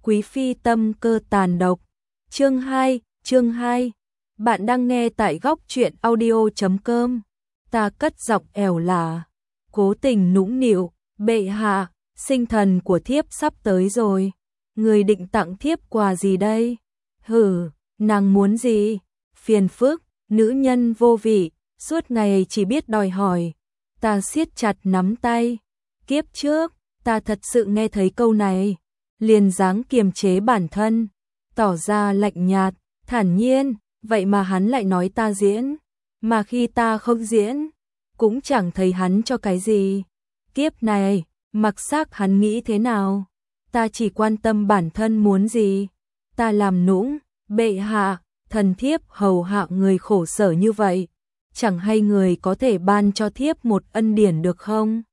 Quý phi tâm cơ tàn độc. Chương 2. Bạn đang nghe tại góc truyện audio.com. Ta cất giọng ẻo lả, cố tình nũng nịu, bệ hạ, sinh thần của thiếp sắp tới rồi. Người định tặng thiếp quà gì đây? Hử, nàng muốn gì? Phiền phức, nữ nhân vô vị, suốt ngày chỉ biết đòi hỏi. Ta siết chặt nắm tay. Kiếp trước, ta thật sự nghe thấy câu này, liền dáng kiềm chế bản thân, tỏ ra lạnh nhạt, thản nhiên, vậy mà hắn lại nói ta diễn, mà khi ta không diễn, cũng chẳng thấy hắn cho cái gì. Kiếp này, mặc xác hắn nghĩ thế nào, ta chỉ quan tâm bản thân muốn gì. Ta làm nũng, bệ hạ, thần thiếp hầu hạ người khổ sở như vậy, chẳng hay người có thể ban cho thiếp một ân điển được không?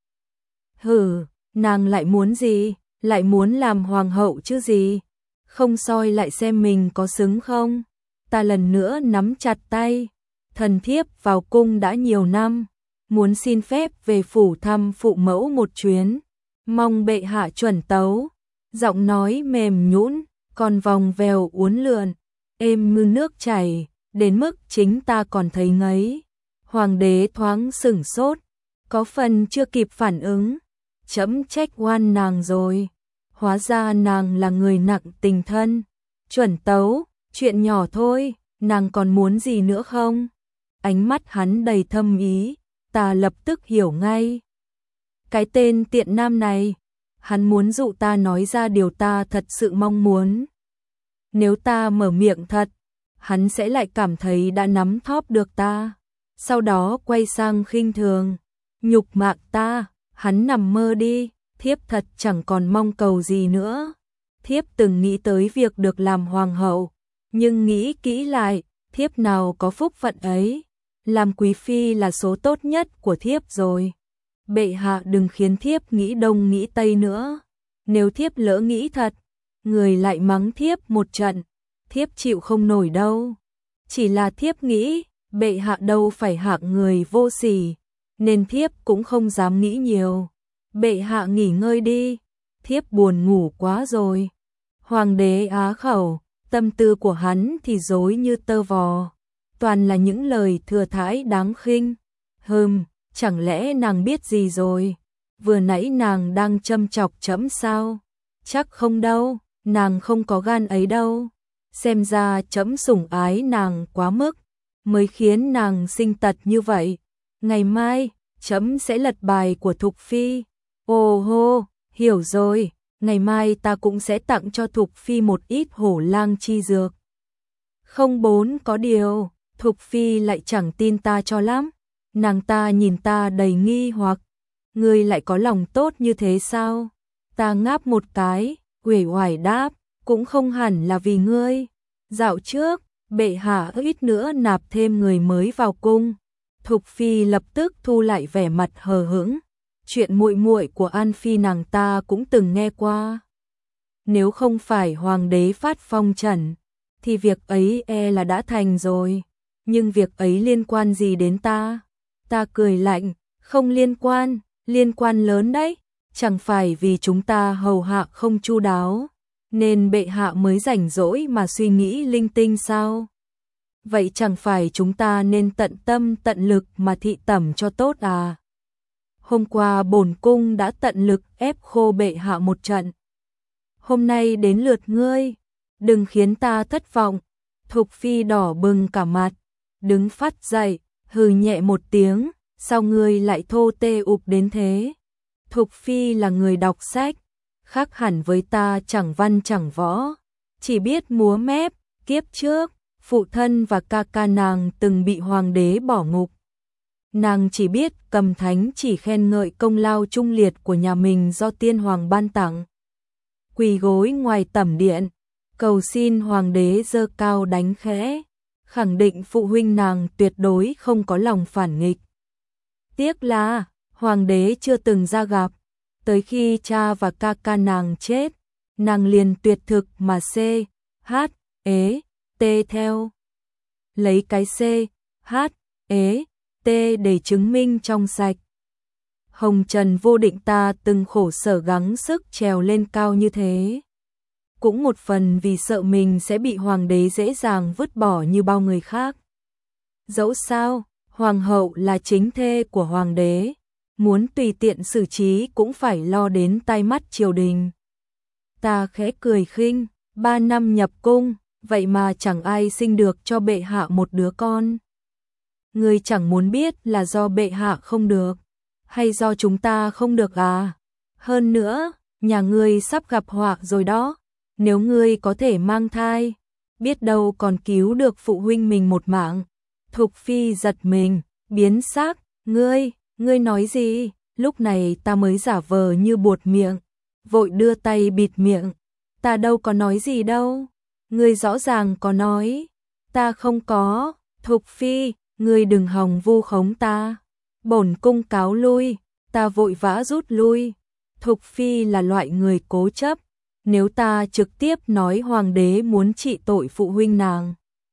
Hử, nàng lại muốn gì? Lại muốn làm hoàng hậu chứ gì? Không soi lại xem mình có xứng không? Ta lần nữa nắm chặt tay. Thần thiếp vào cung đã nhiều năm, muốn xin phép về phủ thăm phụ mẫu một chuyến, mong bệ hạ chuẩn tấu. Giọng nói mềm nhũn, còn vòng vèo uốn lượn, êm như nước chảy, đến mức chính ta còn thấy ngấy. Hoàng đế thoáng sửng sốt, có phần chưa kịp phản ứng. Chấm trách oan nàng rồi, hóa ra nàng là người nặng tình thân. Chuẩn tấu, chuyện nhỏ thôi, nàng còn muốn gì nữa không? Ánh mắt hắn đầy thâm ý, ta lập tức hiểu ngay. Cái tên tiện nam này, hắn muốn dụ ta nói ra điều ta thật sự mong muốn. Nếu ta mở miệng thật, hắn sẽ lại cảm thấy đã nắm thóp được ta, sau đó quay sang khinh thường, nhục mạ ta. Hắn nằm mơ đi, thiếp thật chẳng còn mong cầu gì nữa. Thiếp từng nghĩ tới việc được làm hoàng hậu, nhưng nghĩ kỹ lại, thiếp nào có phúc phận ấy. Làm quý phi là số tốt nhất của thiếp rồi. Bệ hạ đừng khiến thiếp nghĩ đông nghĩ tây nữa. Nếu thiếp lỡ nghĩ thật, người lại mắng thiếp một trận, thiếp chịu không nổi đâu. Chỉ là thiếp nghĩ, bệ hạ đâu phải hạng người vô sỉ, nên thiếp cũng không dám nghĩ nhiều. Bệ hạ nghỉ ngơi đi, thiếp buồn ngủ quá rồi. Hoàng đế á khẩu, tâm tư của hắn thì rối như tơ vò, toàn là những lời thừa thãi đáng khinh. Chẳng lẽ nàng biết gì rồi? Vừa nãy nàng đang châm chọc chấm sao? Chắc không đâu, nàng không có gan ấy đâu. Xem ra chấm sủng ái nàng quá mức, mới khiến nàng sinh tật như vậy. Ngày mai, chấm sẽ lật bài của Thục Phi. Ồ hô, hiểu rồi, ngày mai ta cũng sẽ tặng cho Thục Phi một ít hổ lang chi dược. Không bốn có điều, Thục Phi lại chẳng tin ta cho lắm. Nàng ta nhìn ta đầy nghi hoặc. Ngươi lại có lòng tốt như thế sao? Ta ngáp một cái, uể oải đáp, cũng không hẳn là vì ngươi. Dạo trước, bệ hạ ít nữa nạp thêm người mới vào cung. Thục Phi lập tức thu lại vẻ mặt hờ hững. Chuyện muội muội của An Phi nàng ta cũng từng nghe qua. Nếu không phải hoàng đế phát phong trần, thì việc ấy e là đã thành rồi. Nhưng việc ấy liên quan gì đến ta? Ta cười lạnh, không liên quan lớn đấy. Chẳng phải vì chúng ta hầu hạ không chu đáo, nên bệ hạ mới rảnh rỗi mà suy nghĩ linh tinh sao? Vậy chẳng phải chúng ta nên tận tâm tận lực mà thị tẩm cho tốt à? Hôm qua bổn cung đã tận lực ép khô bệ hạ một trận. Hôm nay đến lượt ngươi, đừng khiến ta thất vọng. Thục Phi đỏ bừng cả mặt, đứng phắt dậy, hừ nhẹ một tiếng, sao ngươi lại thô tê ụp đến thế? Thục Phi là người đọc sách, khác hẳn với ta chẳng văn chẳng võ, chỉ biết múa mép. Kiếp trước, phụ thân và ca ca nàng từng bị hoàng đế bỏ ngục. Nàng chỉ biết cầm thánh chỉ khen ngợi công lao trung liệt của nhà mình do tiên hoàng ban tặng. Quỳ gối ngoài tẩm điện, cầu xin hoàng đế giơ cao đánh khẽ, khẳng định phụ huynh nàng tuyệt đối không có lòng phản nghịch. Tiếc là, hoàng đế chưa từng ra gặp, tới khi cha và ca ca nàng chết, nàng liền tuyệt thực mà tê theo. Lấy cái tê để chứng minh trong sạch. Hồng trần vô định ta từng khổ sở gắng sức trèo lên cao như thế. cũng một phần vì sợ mình sẽ bị hoàng đế dễ dàng vứt bỏ như bao người khác. Dẫu sao, hoàng hậu là chính thê của hoàng đế, muốn tùy tiện xử trí cũng phải lo đến tai mắt triều đình. Ta khẽ cười khinh, 3 năm nhập cung, vậy mà chẳng ai sinh được cho bệ hạ một đứa con. Ngươi chẳng muốn biết là do bệ hạ không được, hay do chúng ta không được à? Hơn nữa, nhà ngươi sắp gặp họa rồi đó, nếu ngươi có thể mang thai, biết đâu còn cứu được phụ huynh mình một mạng. Thục Phi giật mình, biến sắc, ngươi nói gì? Lúc này ta mới giả vờ như buột miệng, vội đưa tay bịt miệng. Ta đâu có nói gì đâu, ngươi rõ ràng có nói. Ta không có. Thục Phi, ngươi đừng hòng vu khống ta. Bổn cung cáo lui. Ta vội vã rút lui. Thục Phi là loại người cố chấp, nếu ta trực tiếp nói hoàng đế muốn trị tội phụ huynh nàng,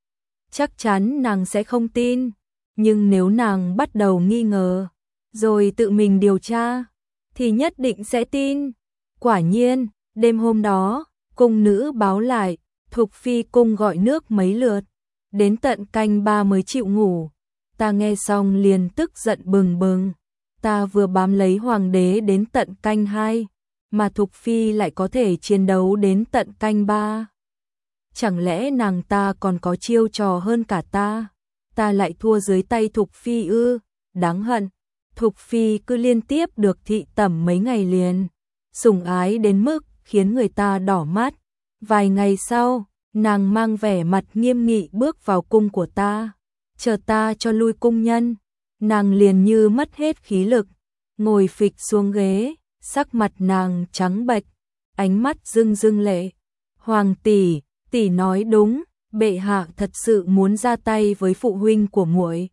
chắc chắn nàng sẽ không tin, nhưng nếu nàng bắt đầu nghi ngờ, rồi tự mình điều tra, thì nhất định sẽ tin. Quả nhiên, đêm hôm đó, cung nữ báo lại, Thục Phi cung gọi nước mấy lượt, đến tận canh 3 mới chịu ngủ. Ta nghe xong liền tức giận bừng bừng. Ta vừa bám lấy hoàng đế đến tận canh 2, mà Thục Phi lại có thể chiến đấu đến tận canh 3. Chẳng lẽ nàng ta còn có chiêu trò hơn cả ta? Ta lại thua dưới tay Thục Phi ư? Đáng hận. Thục Phi cứ liên tiếp được thị tẩm mấy ngày liền, sủng ái đến mức khiến người ta đỏ mắt. Vài ngày sau, nàng mang vẻ mặt nghiêm nghị bước vào cung của ta, chờ ta cho lui cung nhân. Nàng liền như mất hết khí lực, ngồi phịch xuống ghế, sắc mặt nàng trắng bệch, ánh mắt rưng rưng lệ. Hoàng tỷ, tỷ nói đúng, bệ hạ thật sự muốn ra tay với phụ huynh của muội.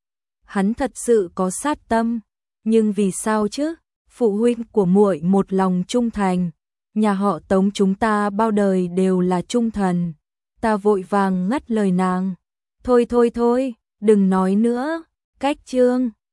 Hắn thật sự có sát tâm, nhưng vì sao chứ? Phụ huynh của muội một lòng trung thành, nhà họ Tống chúng ta bao đời đều là trung thần. Ta vội vàng ngắt lời nàng. Thôi, đừng nói nữa. Cách chương